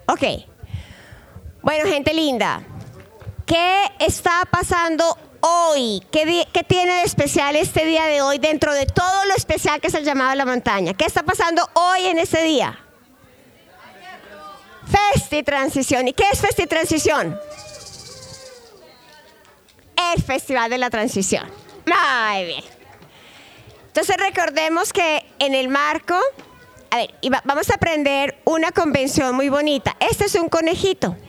Ok. Bueno, gente linda, ¿qué está pasando hoy? ¿Qué tiene de especial este día de hoy dentro de todo lo especial que es el llamado a la montaña? ¿Qué está pasando hoy en este día? Festitransición. ¿Y qué es Festitransición? El Festival de la Transición. Muy bien. Entonces recordemos que en el marco, vamos a aprender una convención muy bonita. Este es un conejito.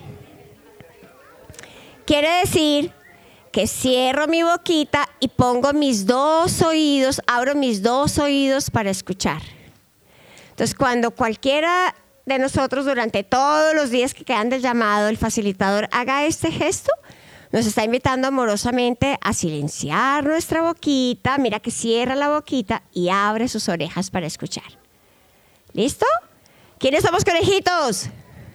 Quiere decir que cierro mi boquita y pongo mis dos oídos, abro mis dos oídos para escuchar. Entonces, cuando cualquiera de nosotros durante todos los días que quedan del llamado, el facilitador haga este gesto, nos está invitando amorosamente a silenciar nuestra boquita. Mira que cierra la boquita y abre sus orejas para escuchar. ¿Listo? ¿Quiénes somos conejitos?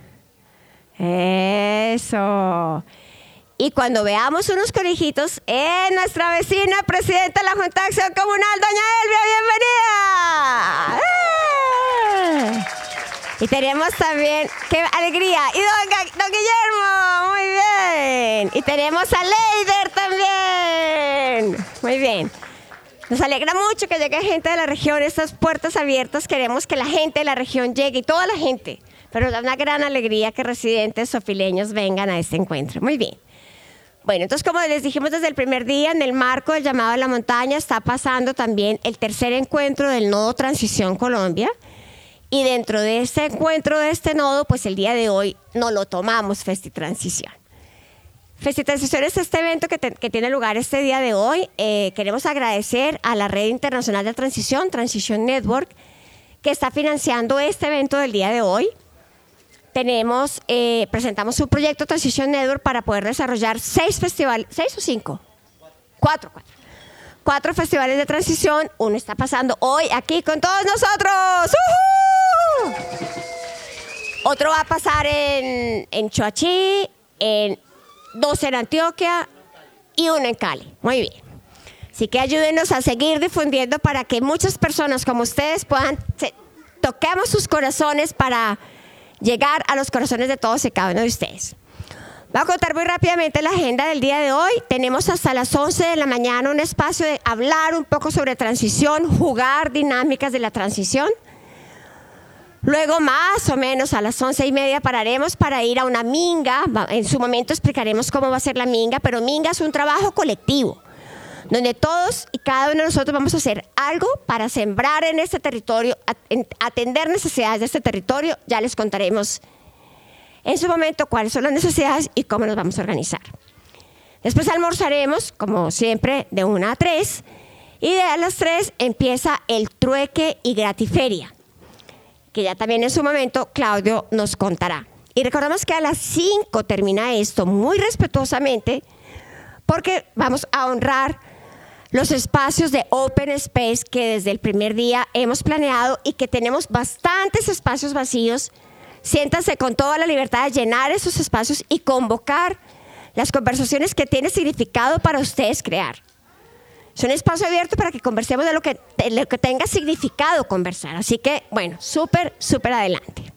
Eso. Y cuando veamos unos conejitos, nuestra vecina presidenta de la Junta de Acción Comunal, doña Elvia, bienvenida. Y tenemos también, ¡qué alegría! Y don Guillermo, muy bien. Y tenemos a Leider también. Muy bien. Nos alegra mucho que llegue gente de la región, estas puertas abiertas. Queremos que la gente de la región llegue, y toda la gente. Pero da una gran alegría que residentes sofileños vengan a este encuentro. Muy bien. Bueno, entonces, como les dijimos desde el primer día, en el marco del llamado a la montaña está pasando también el tercer encuentro del Nodo Transición Colombia. Y dentro de este encuentro de este nodo, pues el día de hoy no lo tomamos Festitransición. Festitransición es este evento que tiene lugar este día de hoy. Queremos agradecer a la Red Internacional de Transición, Transition Network, que está financiando este evento del día de hoy. Presentamos un proyecto Transition Network para poder desarrollar 6 festivales, 6 o 5, 4 festivales de transición. Uno está pasando hoy aquí con todos nosotros. ¡Uhú! Otro va a pasar en Choachí, 2 en Antioquia y 1 en Cali. Muy bien. Así que ayúdenos a seguir difundiendo para que muchas personas como ustedes toquemos sus corazones para llegar a los corazones de todos y cada uno de ustedes. Voy a contar muy rápidamente la agenda del día de hoy. Tenemos hasta las 11 de la mañana un espacio de hablar un poco sobre transición, jugar dinámicas de la transición. Luego, más o menos a las 11:30 pararemos para ir a una minga. En su momento explicaremos cómo va a ser la minga, pero minga es un trabajo colectivo, donde todos y cada uno de nosotros vamos a hacer algo para sembrar en este territorio, atender necesidades de este territorio. Ya les contaremos en su momento cuáles son las necesidades y cómo nos vamos a organizar. Después almorzaremos, como siempre, de 1 a 3, y de a las 3 empieza el trueque y gratiferia, que ya también en su momento Claudio nos contará. Y recordamos que a las 5 termina esto muy respetuosamente, porque vamos a honrar los espacios de Open Space que desde el primer día hemos planeado y que tenemos bastantes espacios vacíos. Siéntanse con toda la libertad de llenar esos espacios y convocar las conversaciones que tiene significado para ustedes crear. Es un espacio abierto para que conversemos de lo que tenga significado conversar. Así que, bueno, súper adelante.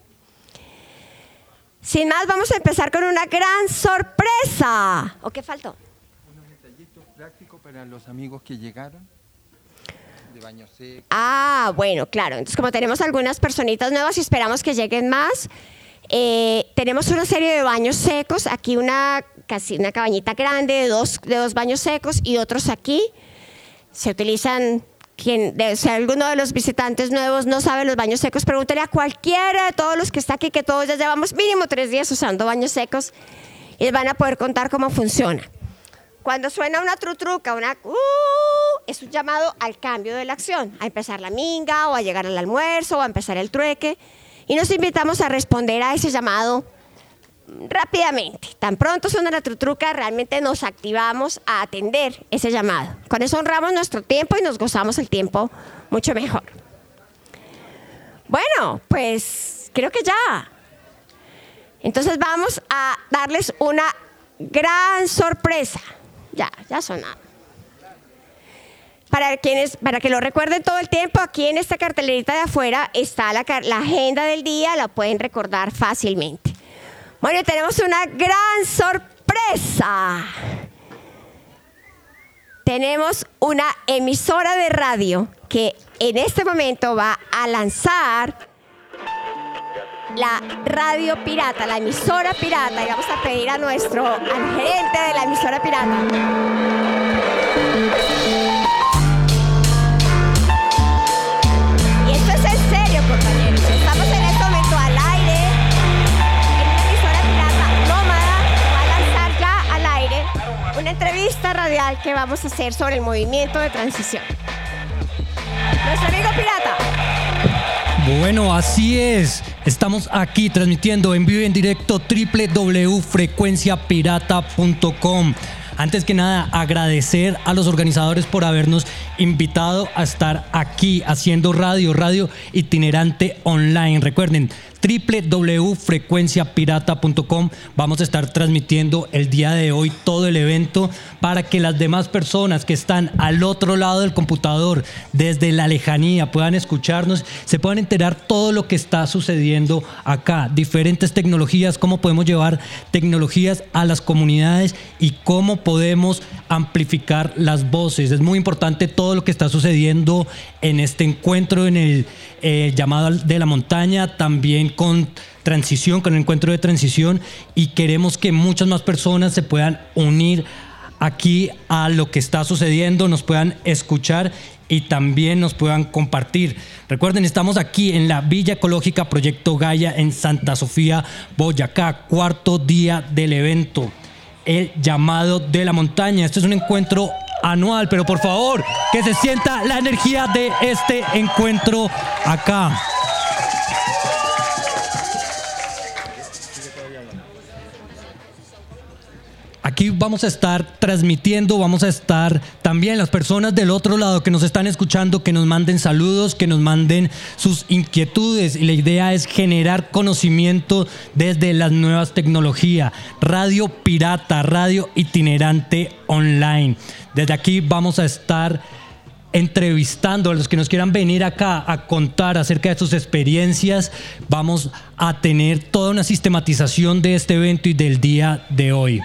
Sin más, vamos a empezar con una gran sorpresa. ¿O qué faltó? Unos detallitos prácticos para los amigos que llegaron. De baño seco. Ah, bueno, claro. Entonces, como tenemos algunas personitas nuevas y esperamos que lleguen más, tenemos una serie de baños secos. Aquí casi una cabañita grande de dos baños secos y otros aquí. Se utilizan, si alguno de los visitantes nuevos no sabe los baños secos, pregúntale a cualquiera de todos los que está aquí, que todos ya llevamos mínimo 3 días usando baños secos, y les van a poder contar cómo funciona. Cuando suena una trutruca, es un llamado al cambio de la acción, a empezar la minga, o a llegar al almuerzo, o a empezar el trueque, y nos invitamos a responder a ese llamado rápidamente. Tan pronto suena la trutruca, realmente nos activamos a atender ese llamado. Con eso honramos nuestro tiempo y nos gozamos el tiempo mucho mejor. Bueno, pues creo que ya. Entonces vamos a darles una gran sorpresa. Ya sonaba. Para que lo recuerden todo el tiempo, aquí en esta cartelerita de afuera está la agenda del día, la pueden recordar fácilmente. Bueno, tenemos una gran sorpresa. Tenemos una emisora de radio que en este momento va a lanzar la radio pirata, la emisora pirata, y vamos a pedir al gerente de la emisora pirata. Y esto es en serio, compañeros. Estamos en este momento al aire, en una emisora pirata nómada, va a lanzar ya al aire una entrevista radial que vamos a hacer sobre el movimiento de transición. Nuestro amigo pirata. Bueno, así es. Estamos aquí transmitiendo en vivo y en directo www.frecuenciapirata.com. Antes que nada, agradecer a los organizadores por habernos invitado a estar aquí haciendo radio itinerante online. Recuerden, www.frecuenciapirata.com. Vamos a estar transmitiendo el día de hoy todo el evento para que las demás personas que están al otro lado del computador desde la lejanía puedan escucharnos, se puedan enterar todo lo que está sucediendo acá, diferentes tecnologías, cómo podemos llevar tecnologías a las comunidades y cómo podemos amplificar las voces. Es muy importante todo lo que está sucediendo en este encuentro, en el llamado de la montaña, también con transición, con el encuentro de transición, y queremos que muchas más personas se puedan unir aquí a lo que está sucediendo, nos puedan escuchar y también nos puedan compartir. Recuerden, estamos aquí en la Villa Ecológica Proyecto Gaia en Santa Sofía, Boyacá, cuarto día del evento, el llamado de la montaña. Este es un encuentro anual, pero por favor, que se sienta la energía de este encuentro acá. Aquí vamos a estar transmitiendo, vamos a estar también las personas del otro lado que nos están escuchando, que nos manden saludos, que nos manden sus inquietudes, y la idea es generar conocimiento desde las nuevas tecnologías. Radio pirata, radio itinerante online. Desde aquí vamos a estar entrevistando a los que nos quieran venir acá a contar acerca de sus experiencias. Vamos a tener toda una sistematización de este evento y del día de hoy.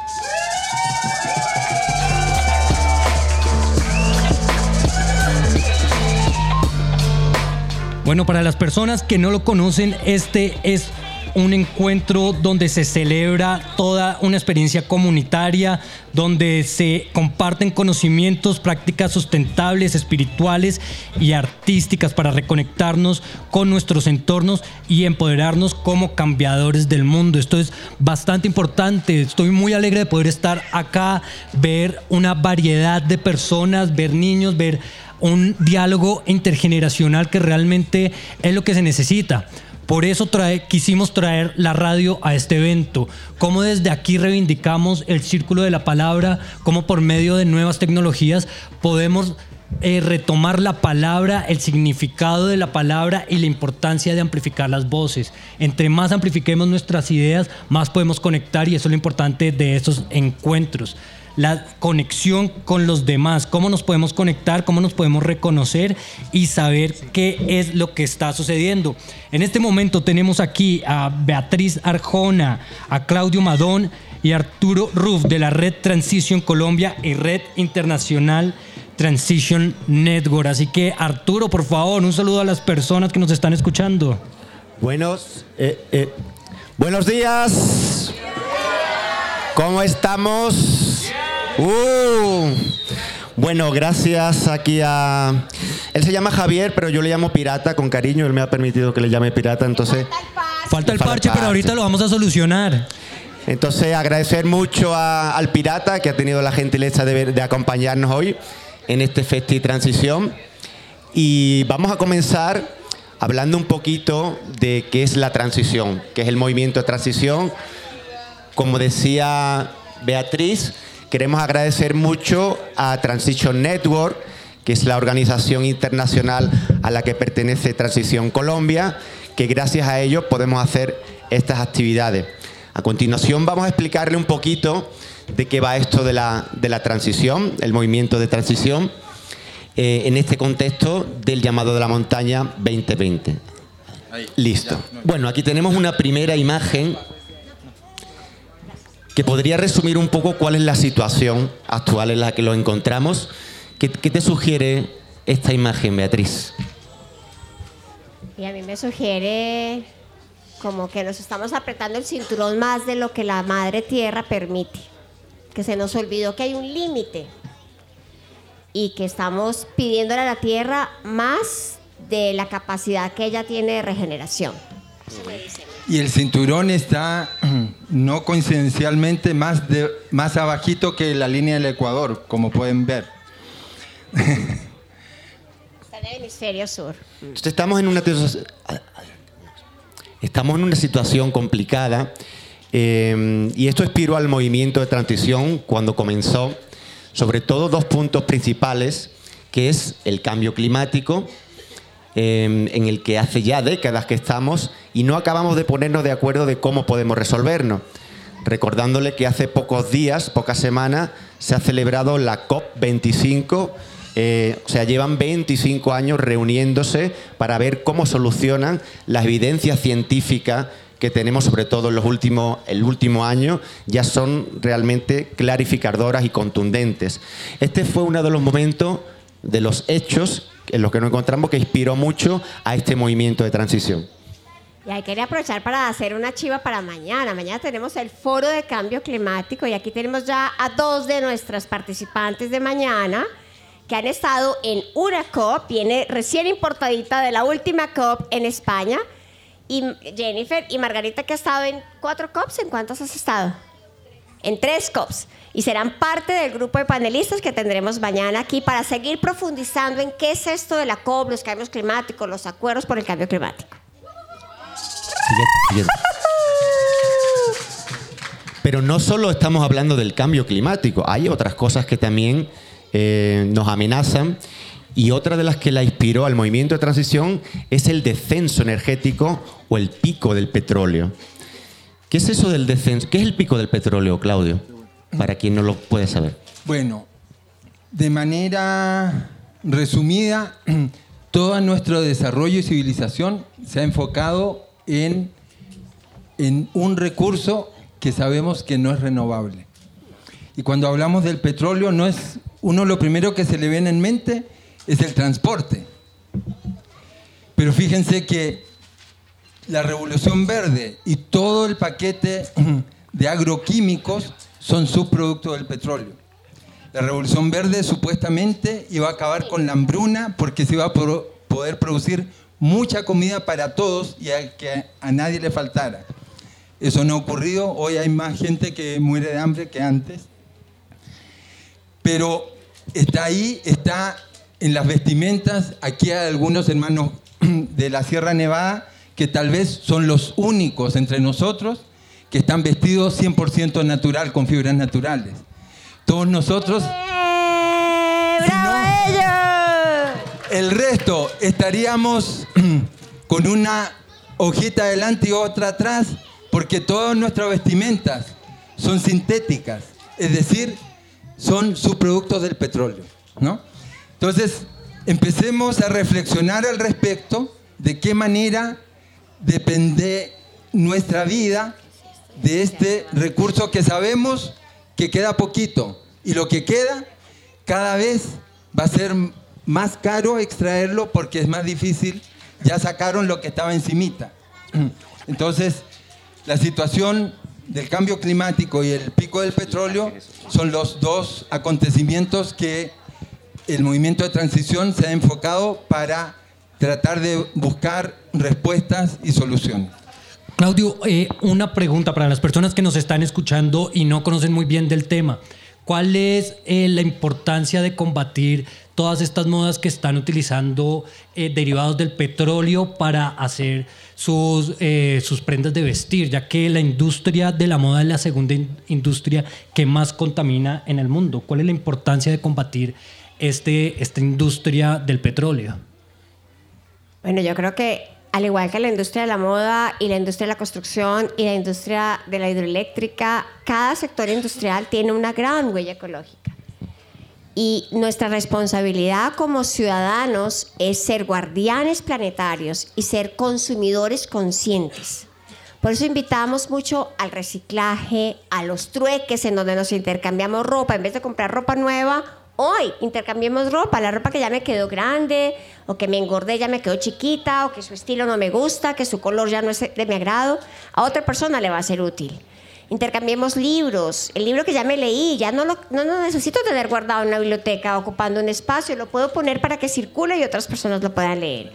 Bueno, para las personas que no lo conocen, este es un encuentro donde se celebra toda una experiencia comunitaria, donde se comparten conocimientos, prácticas sustentables, espirituales y artísticas para reconectarnos con nuestros entornos y empoderarnos como cambiadores del mundo. Esto es bastante importante. Estoy muy alegre de poder estar acá, ver una variedad de personas, ver niños, ver un diálogo intergeneracional que realmente es lo que se necesita. Por eso quisimos traer la radio a este evento. Cómo desde aquí reivindicamos el círculo de la palabra, cómo por medio de nuevas tecnologías podemos retomar la palabra, el significado de la palabra y la importancia de amplificar las voces. Entre más amplifiquemos nuestras ideas, más podemos conectar, y eso es lo importante de estos encuentros. La conexión con los demás, cómo nos podemos conectar, cómo nos podemos reconocer y saber qué es lo que está sucediendo. En este momento tenemos aquí a Beatriz Arjona, a Claudio Madón y Arturo Ruff de la Red Transition Colombia y Red Internacional Transition Network. Así que, Arturo, por favor, un saludo a las personas que nos están escuchando. Buenos días. ¿Cómo estamos? Bueno, gracias aquí a... Él se llama Javier, pero yo le llamo Pirata con cariño. Él me ha permitido que le llame Pirata, entonces... Falta el parche, pero ahorita lo vamos a solucionar. Entonces, agradecer mucho al Pirata, que ha tenido la gentileza de acompañarnos hoy en este Festi Transición. Y vamos a comenzar hablando un poquito de qué es la transición, qué es el movimiento de transición. Como decía Beatriz, queremos agradecer mucho a Transition Network, que es la organización internacional a la que pertenece Transición Colombia, que gracias a ellos podemos hacer estas actividades. A continuación vamos a explicarle un poquito de qué va esto de la transición, el movimiento de transición, en este contexto del llamado de la montaña 2020. Listo. Bueno, aquí tenemos una primera imagen. que podría resumir un poco cuál es la situación actual en la que lo encontramos. ¿Qué te sugiere esta imagen, Beatriz? Y a mí me sugiere como que nos estamos apretando el cinturón más de lo que la madre tierra permite, que se nos olvidó que hay un límite y que estamos pidiéndole a la tierra más de la capacidad que ella tiene de regeneración. Y el cinturón está, no coincidencialmente, más abajito que la línea del Ecuador, como pueden ver. Está en el hemisferio sur. Entonces estamos en una situación complicada, y esto inspiró al movimiento de transición cuando comenzó, sobre todo dos puntos principales, que es el cambio climático, en el que hace ya décadas que estamos y no acabamos de ponernos de acuerdo de cómo podemos resolvernos. Recordándole que hace pocos días, pocas semanas, se ha celebrado la COP25, o sea, llevan 25 años reuniéndose para ver cómo solucionan las evidencias científicas que tenemos, sobre todo en el último año, ya son realmente clarificadoras y contundentes. Este fue uno de los momentos, de los hechos en los que nos encontramos, que inspiró mucho a este movimiento de transición. Y ahí quería aprovechar para hacer una chiva para mañana. Mañana tenemos el Foro de Cambio Climático y aquí tenemos ya a dos de nuestras participantes de mañana que han estado en una COP, viene recién importadita de la última COP en España, y Jennifer y Margarita, que ha estado en 4 COPs. ¿En cuántas has estado? En 3 COPs. Y serán parte del grupo de panelistas que tendremos mañana aquí para seguir profundizando en qué es esto de la COP, los cambios climáticos, los acuerdos por el cambio climático. Pero no solo estamos hablando del cambio climático, hay otras cosas que también nos amenazan, y otra de las que la inspiró al movimiento de transición es el descenso energético o el pico del petróleo. ¿Qué es eso del descenso? ¿Qué es el pico del petróleo, Claudio? Para quien no lo puede saber. Bueno, de manera resumida, todo nuestro desarrollo y civilización se ha enfocado en un recurso que sabemos que no es renovable. Y cuando hablamos del petróleo, lo primero que se le viene en mente es el transporte. Pero fíjense que la revolución verde y todo el paquete de agroquímicos son subproductos del petróleo. La revolución verde supuestamente iba a acabar con la hambruna porque se iba a poder producir mucha comida para todos y que a nadie le faltara. Eso no ha ocurrido. Hoy hay más gente que muere de hambre que antes. Pero está ahí, está en las vestimentas. Aquí hay algunos hermanos de la Sierra Nevada que tal vez son los únicos entre nosotros que están vestidos 100% natural, con fibras naturales. Todos nosotros... ¡Bravo ellos! El resto estaríamos con una hojita adelante y otra atrás, porque todas nuestras vestimentas son sintéticas, es decir, son subproductos del petróleo, ¿no? Entonces, empecemos a reflexionar al respecto de qué manera depende nuestra vida de este recurso que sabemos que queda poquito, y lo que queda cada vez va a ser más caro extraerlo porque es más difícil. Ya sacaron lo que estaba encimita. Entonces, la situación del cambio climático y el pico del petróleo son los dos acontecimientos que el movimiento de transición se ha enfocado para tratar de buscar respuestas y soluciones. Claudio, una pregunta para las personas que nos están escuchando y no conocen muy bien del tema. ¿Cuál es la importancia de combatir todas estas modas que están utilizando derivados del petróleo para hacer sus prendas de vestir, ya que la industria de la moda es la segunda industria que más contamina en el mundo? ¿Cuál es la importancia de combatir esta industria del petróleo? Bueno, yo creo que al igual que la industria de la moda y la industria de la construcción y la industria de la hidroeléctrica, cada sector industrial tiene una gran huella ecológica. Y nuestra responsabilidad como ciudadanos es ser guardianes planetarios y ser consumidores conscientes. Por eso invitamos mucho al reciclaje, a los trueques en donde nos intercambiamos ropa. En vez de comprar ropa nueva, hoy intercambiemos ropa. La ropa que ya me quedó grande, o que me engordé ya me quedó chiquita, o que su estilo no me gusta, que su color ya no es de mi agrado, a otra persona le va a ser útil. Intercambiemos libros. El libro que ya me leí, ya no necesito tener guardado en una biblioteca ocupando un espacio, lo puedo poner para que circule y otras personas lo puedan leer.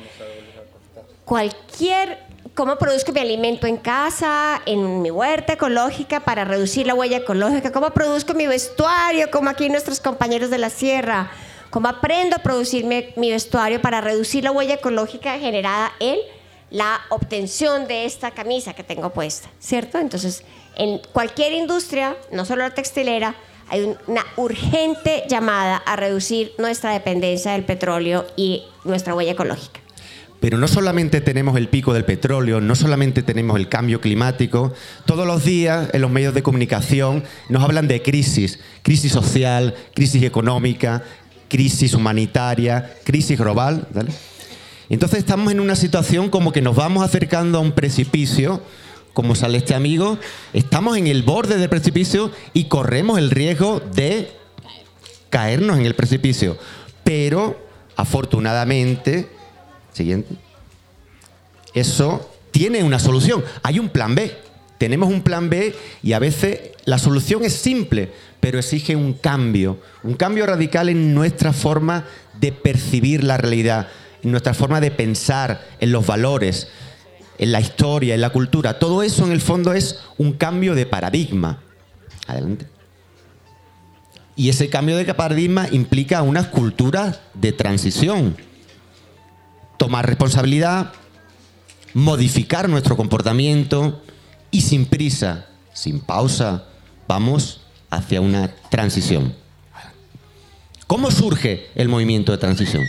Cómo produzco mi alimento en casa, en mi huerta ecológica para reducir la huella ecológica, cómo produzco mi vestuario, como aquí nuestros compañeros de la sierra, cómo aprendo a producir mi vestuario para reducir la huella ecológica generada en la obtención de esta camisa que tengo puesta, ¿cierto? Entonces, en cualquier industria, no solo la textilera, hay una urgente llamada a reducir nuestra dependencia del petróleo y nuestra huella ecológica. Pero no solamente tenemos el pico del petróleo, no solamente tenemos el cambio climático, todos los días en los medios de comunicación nos hablan de crisis social, crisis económica, crisis humanitaria, crisis global, ¿vale? Entonces estamos en una situación como que nos vamos acercando a un precipicio, como sale este amigo, estamos en el borde del precipicio y corremos el riesgo de caernos en el precipicio. Pero, afortunadamente, siguiente, eso tiene una solución. Hay un plan B. Tenemos un plan B y a veces la solución es simple, pero exige un cambio radical en nuestra forma de percibir la realidad, en nuestra forma de pensar, en los valores, en la historia, en la cultura. Todo eso en el fondo es un cambio de paradigma. Adelante. Y ese cambio de paradigma implica unas culturas de transición. Tomar responsabilidad, modificar nuestro comportamiento y sin prisa, sin pausa, vamos hacia una transición. ¿Cómo surge el movimiento de transición?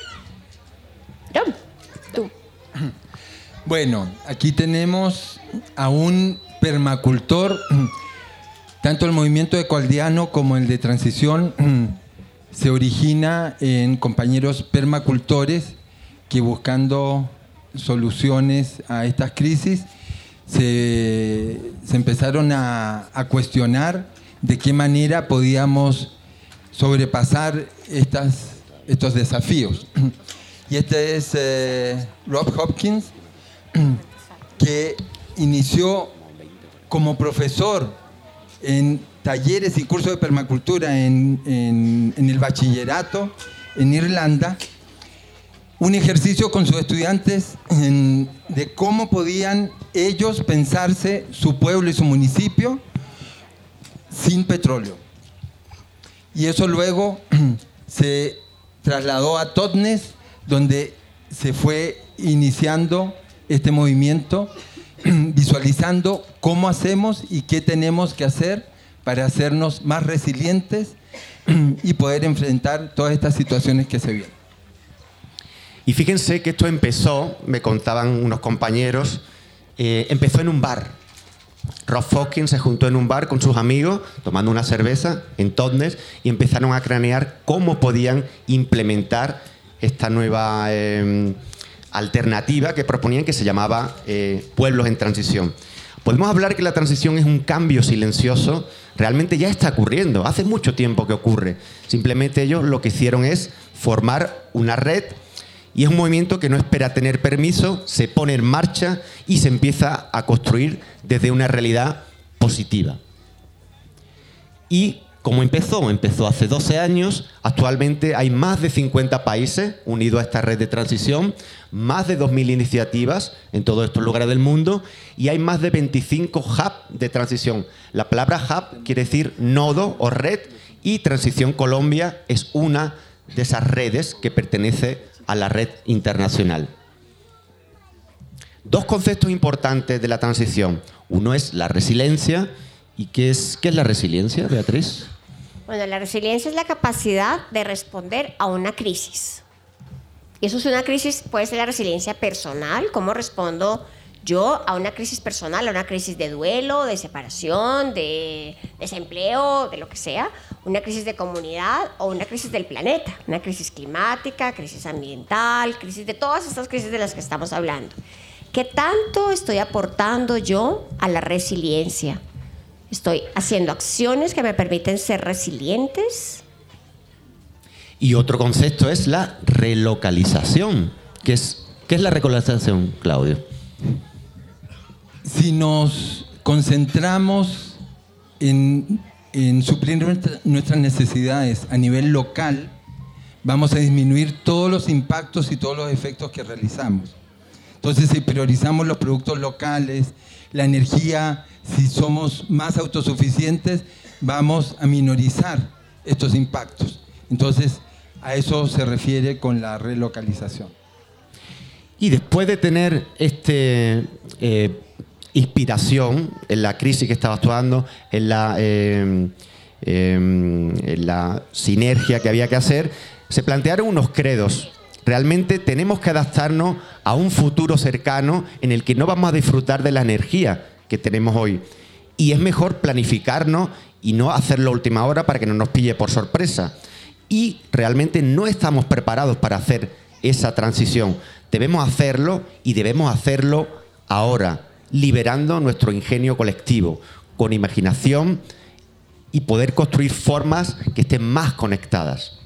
Tú. Bueno, aquí tenemos a un permacultor. Tanto el movimiento ecoaldeano como el de transición se origina en compañeros permacultores que, buscando soluciones a estas crisis, se empezaron a cuestionar de qué manera podíamos sobrepasar estos desafíos. Y este es Rob Hopkins, que inició como profesor en talleres y cursos de permacultura en el bachillerato en Irlanda, un ejercicio con sus estudiantes de cómo podían ellos pensarse su pueblo y su municipio sin petróleo. Y eso luego se trasladó a Totnes, donde se fue iniciando este movimiento, visualizando cómo hacemos y qué tenemos que hacer para hacernos más resilientes y poder enfrentar todas estas situaciones que se vienen. Y fíjense que esto empezó, me contaban unos compañeros, empezó en un bar. Rob Hopkins se juntó en un bar con sus amigos, tomando una cerveza en Totnes, y empezaron a cranear cómo podían implementar esta nueva alternativa que proponían, que se llamaba Pueblos en Transición. Podemos hablar que la transición es un cambio silencioso, realmente ya está ocurriendo, hace mucho tiempo que ocurre. Simplemente ellos lo que hicieron es formar una red, y es un movimiento que no espera tener permiso, se pone en marcha y se empieza a construir desde una realidad positiva. Y ¿cómo empezó? Empezó hace 12 años, actualmente hay más de 50 países unidos a esta red de transición, más de 2.000 iniciativas en todos estos lugares del mundo, y hay más de 25 hubs de transición. La palabra hub quiere decir nodo o red, y Transición Colombia es una de esas redes que pertenece a la red internacional. Dos conceptos importantes de la transición. Uno es la resiliencia. ¿Y qué es la resiliencia, Beatriz? Bueno, la resiliencia es la capacidad de responder a una crisis. Y eso es una crisis, puede ser la resiliencia personal, cómo respondo yo a una crisis personal, a una crisis de duelo, de separación, de desempleo, de lo que sea, una crisis de comunidad o una crisis del planeta, una crisis climática, crisis ambiental, crisis de todas estas crisis de las que estamos hablando. ¿Qué tanto estoy aportando yo a la resiliencia? ¿Estoy haciendo acciones que me permiten ser resilientes? Y otro concepto es la relocalización. ¿Qué es la relocalización, Claudio? Si nos concentramos en suplir nuestras necesidades a nivel local, vamos a disminuir todos los impactos y todos los efectos que realizamos. Entonces, si priorizamos los productos locales, la energía, si somos más autosuficientes, vamos a minorizar estos impactos. Entonces, a eso se refiere con la relocalización. Y después de tener inspiración en la crisis que estaba actuando, en la sinergia que había que hacer, se plantearon unos credos. Realmente tenemos que adaptarnos a un futuro cercano en el que no vamos a disfrutar de la energía que tenemos hoy. Y es mejor planificarnos y no hacerlo a última hora para que no nos pille por sorpresa. Y realmente no estamos preparados para hacer esa transición. Debemos hacerlo y debemos hacerlo ahora, liberando nuestro ingenio colectivo, con imaginación y poder construir formas que estén más conectadas.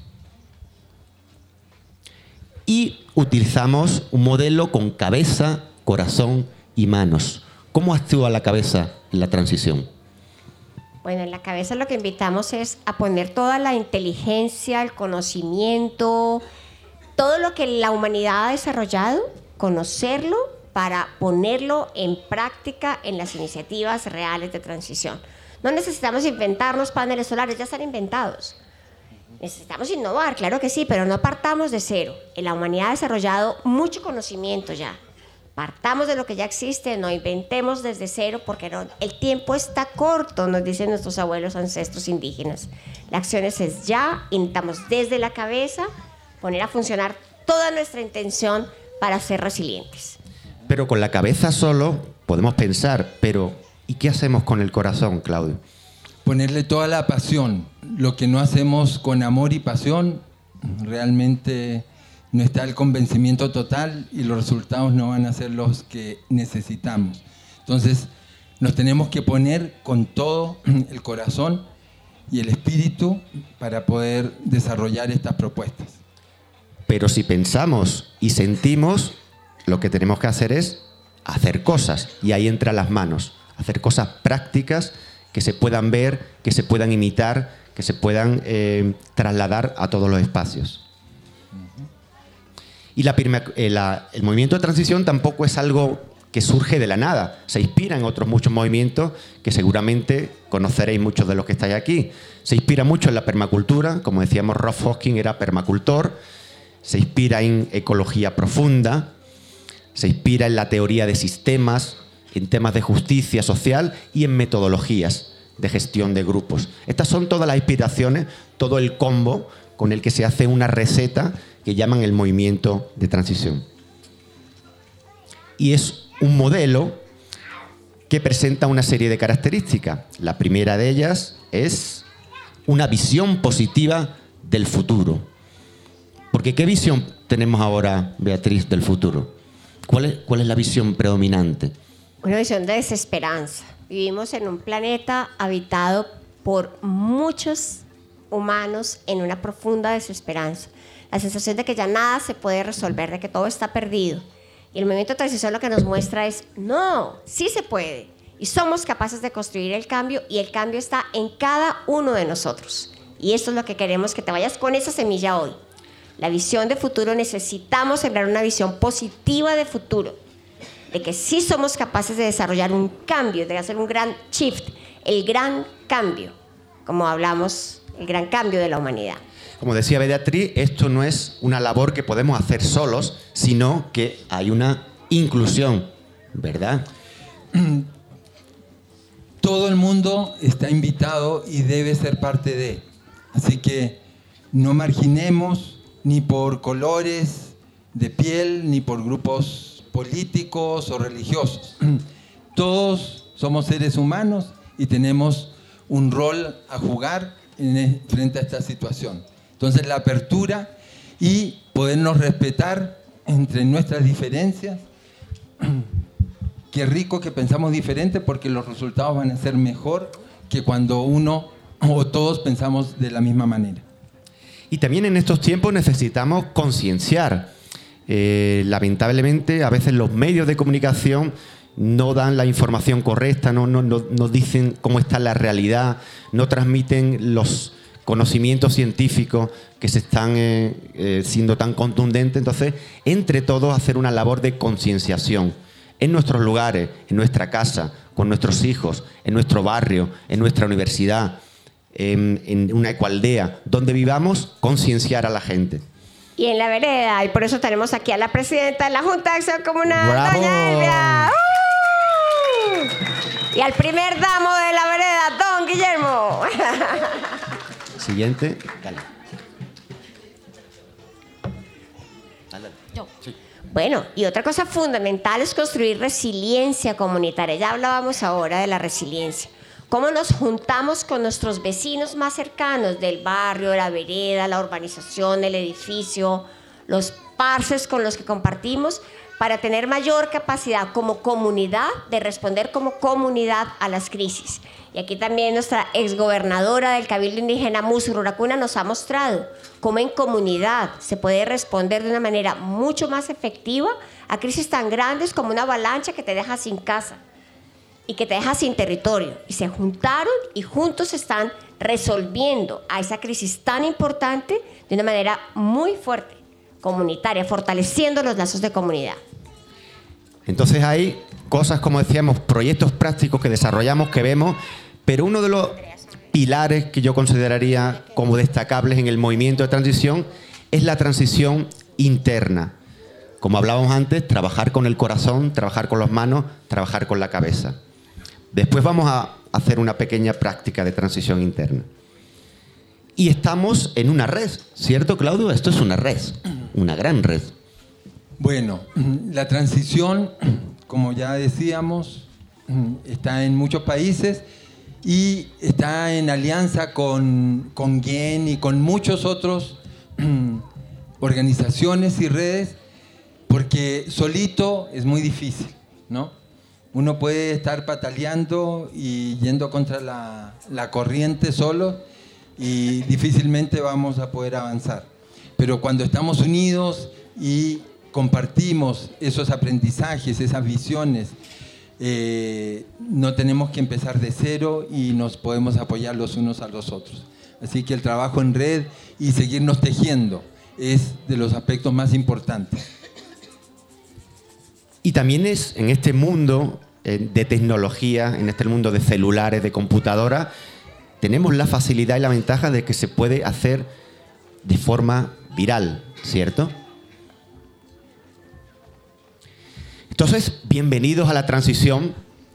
Y utilizamos un modelo con cabeza, corazón y manos. ¿Cómo actúa la cabeza en la transición? Bueno, en la cabeza lo que invitamos es a poner toda la inteligencia, el conocimiento, todo lo que la humanidad ha desarrollado, conocerlo para ponerlo en práctica en las iniciativas reales de transición. No necesitamos inventarnos paneles solares, ya están inventados. Necesitamos innovar, claro que sí, pero no partamos de cero. La humanidad ha desarrollado mucho conocimiento ya. Partamos de lo que ya existe, no inventemos desde cero porque el tiempo está corto, nos dicen nuestros abuelos ancestros indígenas. La acción es ya, y necesitamos desde la cabeza poner a funcionar toda nuestra intención para ser resilientes. Pero con la cabeza solo podemos pensar, pero ¿y qué hacemos con el corazón, Claudio? Ponerle toda la pasión. Lo que no hacemos con amor y pasión, realmente no está el convencimiento total y los resultados no van a ser los que necesitamos. Entonces, nos tenemos que poner con todo el corazón y el espíritu para poder desarrollar estas propuestas. Pero si pensamos y sentimos, lo que tenemos que hacer es hacer cosas, y ahí entran las manos, hacer cosas prácticas que se puedan ver, que se puedan imitar, que se puedan trasladar a todos los espacios. Y el movimiento de transición tampoco es algo que surge de la nada. Se inspira en otros muchos movimientos que seguramente conoceréis muchos de los que estáis aquí. Se inspira mucho en la permacultura, como decíamos, Rolf Hosking era permacultor. Se inspira en ecología profunda. Se inspira en la teoría de sistemas, en temas de justicia social y en metodologías de gestión de grupos. Estas son todas las inspiraciones, todo el combo con el que se hace una receta que llaman el movimiento de transición. Y es un modelo que presenta una serie de características. La primera de ellas es una visión positiva del futuro. Porque ¿qué visión tenemos ahora, Beatriz, del futuro? ¿Cuál es la visión predominante? Una visión de desesperanza. Vivimos en un planeta habitado por muchos humanos en una profunda desesperanza. La sensación de que ya nada se puede resolver, de que todo está perdido. Y el movimiento de transición lo que nos muestra es, no, sí se puede. Y somos capaces de construir el cambio, y el cambio está en cada uno de nosotros. Y esto es lo que queremos, que te vayas con esa semilla hoy. La visión de futuro, necesitamos sembrar una visión positiva de futuro, de que sí somos capaces de desarrollar un cambio, de hacer un gran shift, el gran cambio, como hablamos, el gran cambio de la humanidad. Como decía Beatriz, esto no es una labor que podemos hacer solos, sino que hay una inclusión, ¿verdad? Todo el mundo está invitado y debe ser parte de. Así que no marginemos ni por colores de piel, ni por grupos políticos o religiosos. Todos somos seres humanos y tenemos un rol a jugar frente a esta situación. Entonces, la apertura y podernos respetar entre nuestras diferencias qué rico que pensamos diferente porque los resultados van a ser mejor que cuando uno o todos pensamos de la misma manera. Y también en estos tiempos necesitamos concienciar. Lamentablemente, a veces los medios de comunicación no dan la información correcta, no dicen cómo está la realidad, no transmiten los conocimientos científicos que se están siendo tan contundentes. Entonces, entre todos, hacer una labor de concienciación en nuestros lugares, en nuestra casa, con nuestros hijos, en nuestro barrio, en nuestra universidad, en una ecoaldea, donde vivamos, concienciar a la gente. Y en la vereda, y por eso tenemos aquí a la presidenta de la Junta de Acción Comunal, ¡bravo! doña Elvia. Y al primer damo de la vereda, don Guillermo. Siguiente, dale. Yo. Sí. Bueno, y otra cosa fundamental es construir resiliencia comunitaria. Ya hablábamos ahora de la resiliencia. Cómo nos juntamos con nuestros vecinos más cercanos del barrio, la vereda, la urbanización, el edificio, los parces con los que compartimos, para tener mayor capacidad como comunidad de responder como comunidad a las crisis. Y aquí también nuestra exgobernadora del Cabildo Indígena Musururacuna nos ha mostrado cómo en comunidad se puede responder de una manera mucho más efectiva a crisis tan grandes como una avalancha que te deja sin casa y que te deja sin territorio. Y se juntaron y juntos están resolviendo a esa crisis tan importante de una manera muy fuerte, comunitaria, fortaleciendo los lazos de comunidad. Entonces hay cosas, como decíamos, proyectos prácticos que desarrollamos, que vemos, pero uno de los pilares que yo consideraría como destacables en el movimiento de transición es la transición interna. Como hablábamos antes, trabajar con el corazón, trabajar con las manos, trabajar con la cabeza. Después vamos a hacer una pequeña práctica de transición interna. Y estamos en una red, ¿cierto, Claudio? Esto es una red, una gran red. Bueno, la transición, como ya decíamos, está en muchos países y está en alianza con GIEN y con muchos otros organizaciones y redes, porque solito es muy difícil, ¿no? Uno puede estar pataleando y yendo contra la corriente solo y difícilmente vamos a poder avanzar. Pero cuando estamos unidos y compartimos esos aprendizajes, esas visiones, no tenemos que empezar de cero y nos podemos apoyar los unos a los otros. Así que el trabajo en red y seguirnos tejiendo es de los aspectos más importantes. Y también es en este mundo de tecnología, en este mundo de celulares, de computadoras, tenemos la facilidad y la ventaja de que se puede hacer de forma viral, ¿cierto? Entonces, bienvenidos a la transición.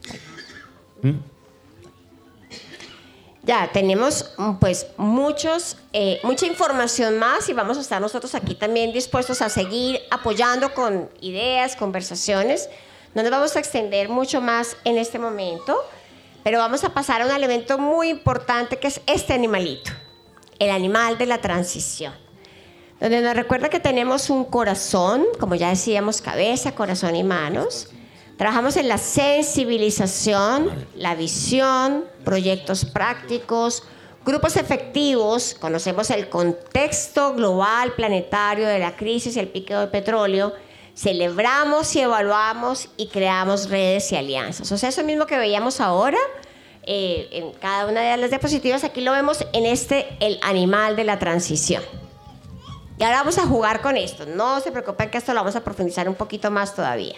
Ya, tenemos pues mucha información más y vamos a estar nosotros aquí también dispuestos a seguir apoyando con ideas, conversaciones. No nos vamos a extender mucho más en este momento, pero vamos a pasar a un elemento muy importante que es este animalito, el animal de la transición, donde nos recuerda que tenemos un corazón, como ya decíamos, cabeza, corazón y manos. Trabajamos en la sensibilización, la visión, proyectos prácticos, grupos efectivos. Conocemos el contexto global, planetario de la crisis y el pico de petróleo. Celebramos y evaluamos y creamos redes y alianzas. O sea, eso mismo que veíamos ahora en cada una de las diapositivas, aquí lo vemos en el animal de la transición. Y ahora vamos a jugar con esto. No se preocupen que esto lo vamos a profundizar un poquito más todavía.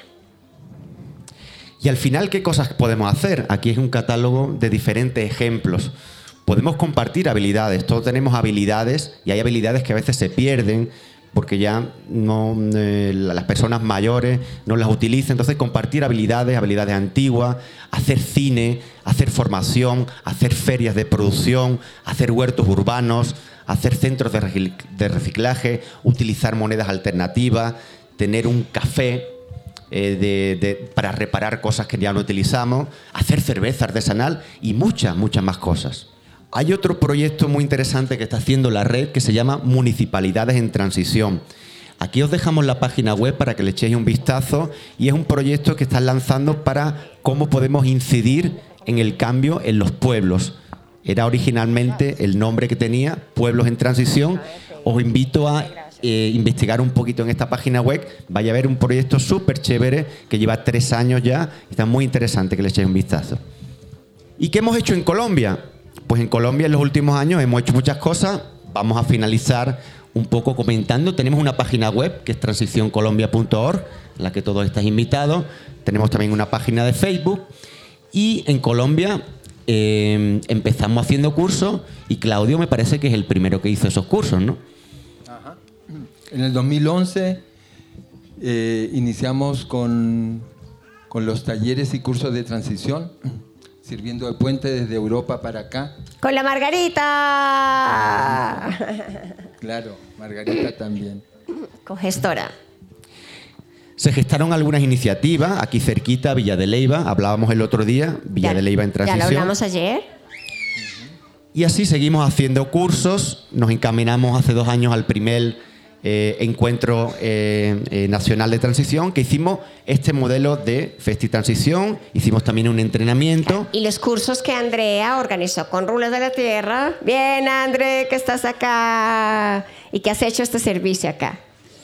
Y al final, ¿qué cosas podemos hacer? Aquí es un catálogo de diferentes ejemplos. Podemos compartir habilidades. Todos tenemos habilidades y hay habilidades que a veces se pierden porque ya las personas mayores no las utilizan. Entonces, compartir habilidades antiguas, hacer cine, hacer formación, hacer ferias de producción, hacer huertos urbanos, hacer centros de reciclaje, utilizar monedas alternativas, tener un café para reparar cosas que ya no utilizamos, hacer cerveza artesanal y muchas más cosas. Hay otro proyecto muy interesante que está haciendo la red que se llama Municipalidades en Transición. Aquí os dejamos la página web para que le echéis un vistazo y es un proyecto que están lanzando para cómo podemos incidir en el cambio en los pueblos. Era originalmente el nombre que tenía, Pueblos en Transición. Os invito a investigar un poquito en esta página web. Vaya a ver un proyecto súper chévere que lleva 3 años ya. Está muy interesante que le echéis un vistazo. ¿Y qué hemos hecho en Colombia? Pues en Colombia en los últimos años hemos hecho muchas cosas. Vamos a finalizar un poco comentando. Tenemos una página web que es transicioncolombia.org, en la que todos estáis invitados. Tenemos también una página de Facebook. Y en Colombia empezamos haciendo cursos y Claudio me parece que es el primero que hizo esos cursos, ¿no? Ajá. En el 2011 iniciamos con los talleres y cursos de transición, sirviendo de puente desde Europa para acá. Con la Margarita. Claro, Margarita también. Cogestora. Se gestaron algunas iniciativas aquí cerquita, Villa de Leyva. Hablábamos el otro día, Villa de Leyva en transición. Ya lo hablamos ayer. Y así seguimos haciendo cursos. Nos encaminamos hace 2 años al primer encuentro nacional de transición, que hicimos este modelo de Festi Transición. Hicimos también un entrenamiento. Y los cursos que Andrea organizó con Rulas de la Tierra. Bien, André, que estás acá y que has hecho este servicio acá.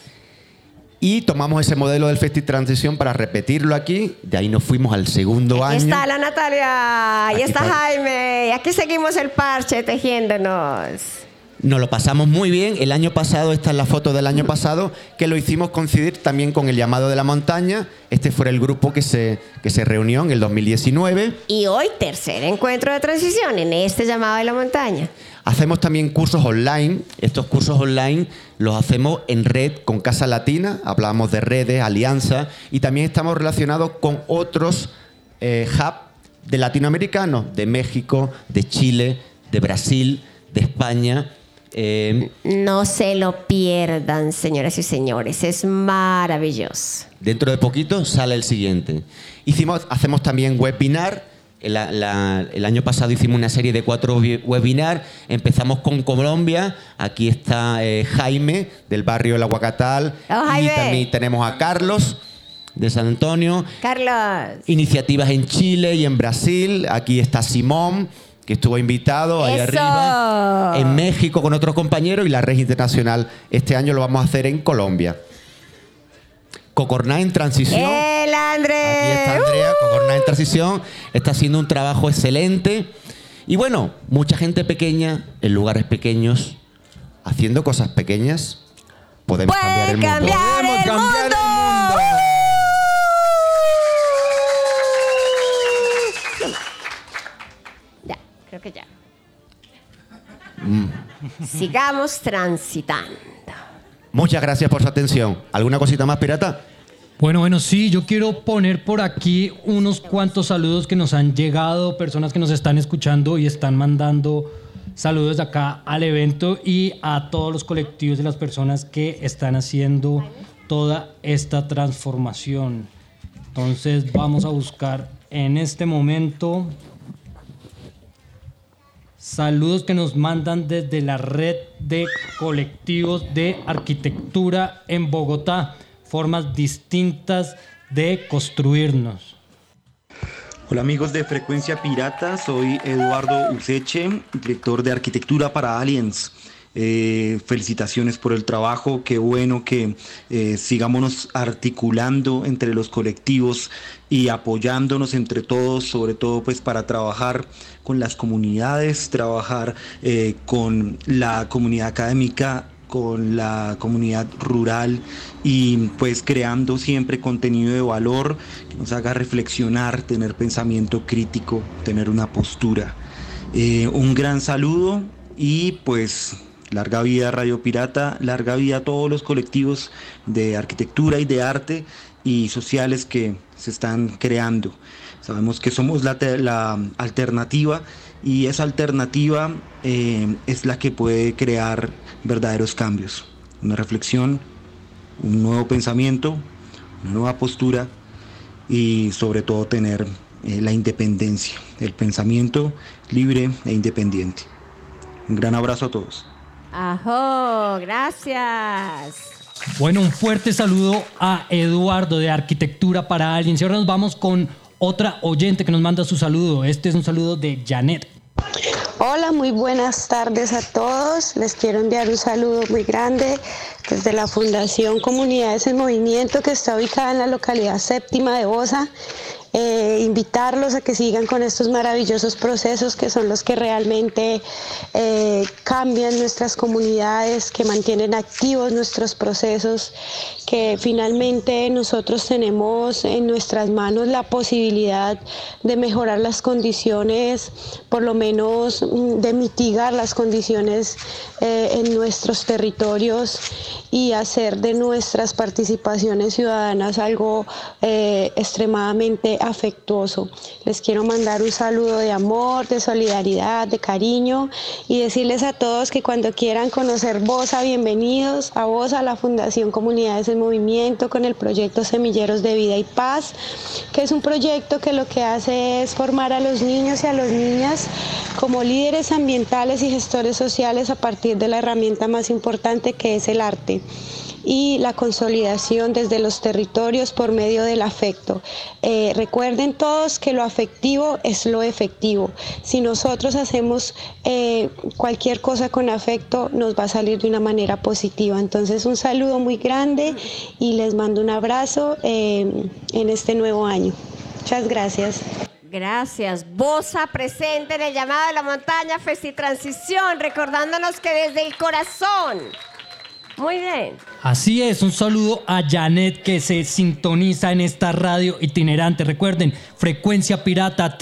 Y tomamos ese modelo del Festi Transición para repetirlo aquí. De ahí nos fuimos al segundo año. Aquí está la Natalia, ahí Aquí está está. Jaime, y aquí seguimos el parche tejiéndonos. Nos lo pasamos muy bien. El año pasado, esta es la foto del año pasado, que lo hicimos coincidir también con el llamado de la montaña. Este fue el grupo que se reunió en el 2019. Y hoy, tercer encuentro de transición en este llamado de la montaña. Hacemos también cursos online. Estos cursos online los hacemos en red con Casa Latina. Hablamos de redes, alianzas, y también estamos relacionados con otros hubs de latinoamericanos, de México, de Chile, de Brasil, de España. No se lo pierdan, señoras y señores, es maravilloso. Dentro de poquito sale el siguiente. Hacemos también webinar. El año pasado hicimos una serie de 4 webinars. Empezamos con Colombia. Aquí está Jaime, del barrio El Aguacatal. Oh, y Jaime. también tenemos a Carlos, de San Antonio. Carlos. Iniciativas en Chile y en Brasil. Aquí está Simón, que estuvo invitado ahí ¡Eso! arriba. En México con otros compañeros. Y la red internacional este año lo vamos a hacer en Colombia. Cocorná en transición. ¡El André! Aquí está Andrea, Cocorná en transición. Está haciendo un trabajo excelente. Y bueno, mucha gente pequeña, en lugares pequeños, haciendo cosas pequeñas, podemos cambiar el mundo. ¡Podemos el cambiar mundo! el mundo! Ya, creo que ya. Sigamos transitando. Muchas gracias por su atención. ¿Alguna cosita más, pirata? Bueno, sí, yo quiero poner por aquí unos cuantos saludos que nos han llegado, personas que nos están escuchando y están mandando saludos de acá al evento y a todos los colectivos de las personas que están haciendo toda esta transformación. Entonces vamos a buscar en este momento saludos que nos mandan desde la red de colectivos de arquitectura en Bogotá. Formas distintas de construirnos. Hola amigos de Frecuencia Pirata, soy Eduardo Useche, director de Arquitectura para Aliens. Felicitaciones por el trabajo, qué bueno que sigámonos articulando entre los colectivos y apoyándonos entre todos, sobre todo pues para trabajar con las comunidades, trabajar con la comunidad académica, con la comunidad rural y pues creando siempre contenido de valor que nos haga reflexionar, tener pensamiento crítico, tener una postura. Un gran saludo y pues larga vida Radio Pirata, larga vida a todos los colectivos de arquitectura y de arte y sociales que se están creando. Sabemos que somos la alternativa y esa alternativa es la que puede crear verdaderos cambios, una reflexión, un nuevo pensamiento, una nueva postura y sobre todo tener la independencia, el pensamiento libre e independiente. Un gran abrazo a todos. ¡Ajo! ¡Gracias! Bueno, un fuerte saludo a Eduardo de Arquitectura para Aliens. Y ahora nos vamos con otra oyente que nos manda su saludo. Este es un saludo de Janet. Hola, muy buenas tardes a todos. Les quiero enviar un saludo muy grande desde la Fundación Comunidades en Movimiento, que está ubicada en la localidad séptima de Bosa. Invitarlos a que sigan con estos maravillosos procesos que son los que realmente cambian nuestras comunidades, que mantienen activos nuestros procesos, que finalmente nosotros tenemos en nuestras manos la posibilidad de mejorar las condiciones, por lo menos de mitigar las condiciones en nuestros territorios y hacer de nuestras participaciones ciudadanas algo extremadamente afectuoso. Les quiero mandar un saludo de amor, de solidaridad, de cariño y decirles a todos que cuando quieran conocer Bosa, bienvenidos a Bosa, a la Fundación Comunidades en Movimiento, con el proyecto Semilleros de Vida y Paz, que es un proyecto que lo que hace es formar a los niños y a las niñas como líderes ambientales y gestores sociales a partir de la herramienta más importante, que es el arte y la consolidación desde los territorios por medio del afecto. Recuerden todos que lo afectivo es lo efectivo. Si nosotros hacemos cualquier cosa con afecto, nos va a salir de una manera positiva. Entonces, un saludo muy grande y les mando un abrazo en este nuevo año. Muchas gracias. Gracias. Bosa presente en el llamado de la montaña Festitransición, recordándonos que desde el corazón. Muy bien. Así es, un saludo a Janet que se sintoniza en esta radio itinerante. Recuerden, Frecuencia Pirata,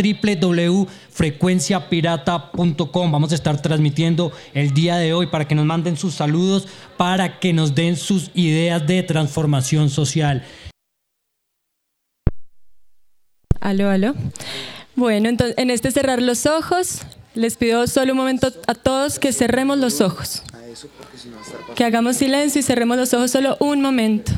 www.frecuenciapirata.com. Vamos a estar transmitiendo el día de hoy para que nos manden sus saludos, para que nos den sus ideas de transformación social. Aló, aló. Bueno, entonces en este cerrar los ojos, les pido solo un momento a todos que cerremos los ojos. Que hagamos silencio y cerremos los ojos solo un momento.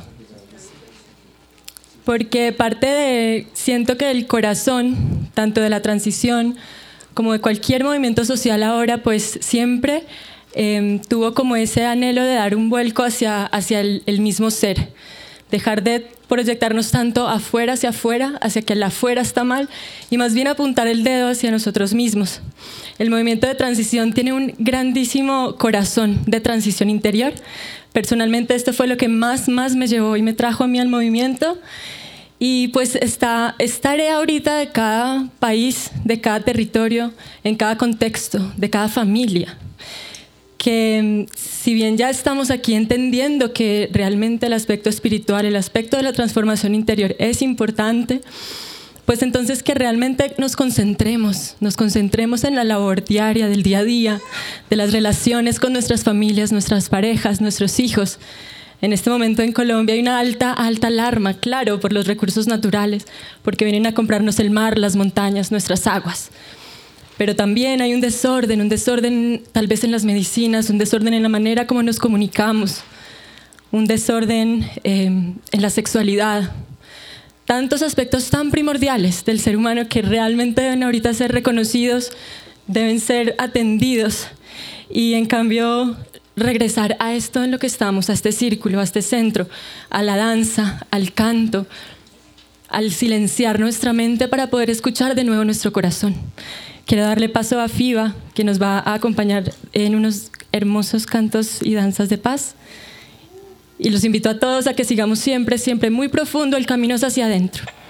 Porque siento que el corazón, tanto de la transición como de cualquier movimiento social ahora, pues siempre tuvo como ese anhelo de dar un vuelco hacia el mismo ser. Dejar de proyectarnos tanto afuera, hacia que el afuera está mal, y más bien apuntar el dedo hacia nosotros mismos. El movimiento de transición tiene un grandísimo corazón de transición interior. Personalmente esto fue lo que más me llevó y me trajo a mí al movimiento. Y pues es tarea ahorita de cada país, de cada territorio, en cada contexto, de cada familia. Que si bien ya estamos aquí entendiendo que realmente el aspecto espiritual, el aspecto de la transformación interior es importante, pues entonces que realmente nos concentremos en la labor diaria, del día a día, de las relaciones con nuestras familias, nuestras parejas, nuestros hijos. En este momento en Colombia hay una alta alarma, claro, por los recursos naturales, porque vienen a comprarnos el mar, las montañas, nuestras aguas. Pero también hay un desorden tal vez en las medicinas, un desorden en la manera como nos comunicamos, un desorden en la sexualidad. Tantos aspectos tan primordiales del ser humano que realmente deben ahorita ser reconocidos, deben ser atendidos. Y en cambio, regresar a esto en lo que estamos, a este círculo, a este centro, a la danza, al canto, al silenciar nuestra mente para poder escuchar de nuevo nuestro corazón. Quiero darle paso a Fiba, que nos va a acompañar en unos hermosos cantos y danzas de paz. Y los invito a todos a que sigamos siempre muy profundo el camino hacia adentro.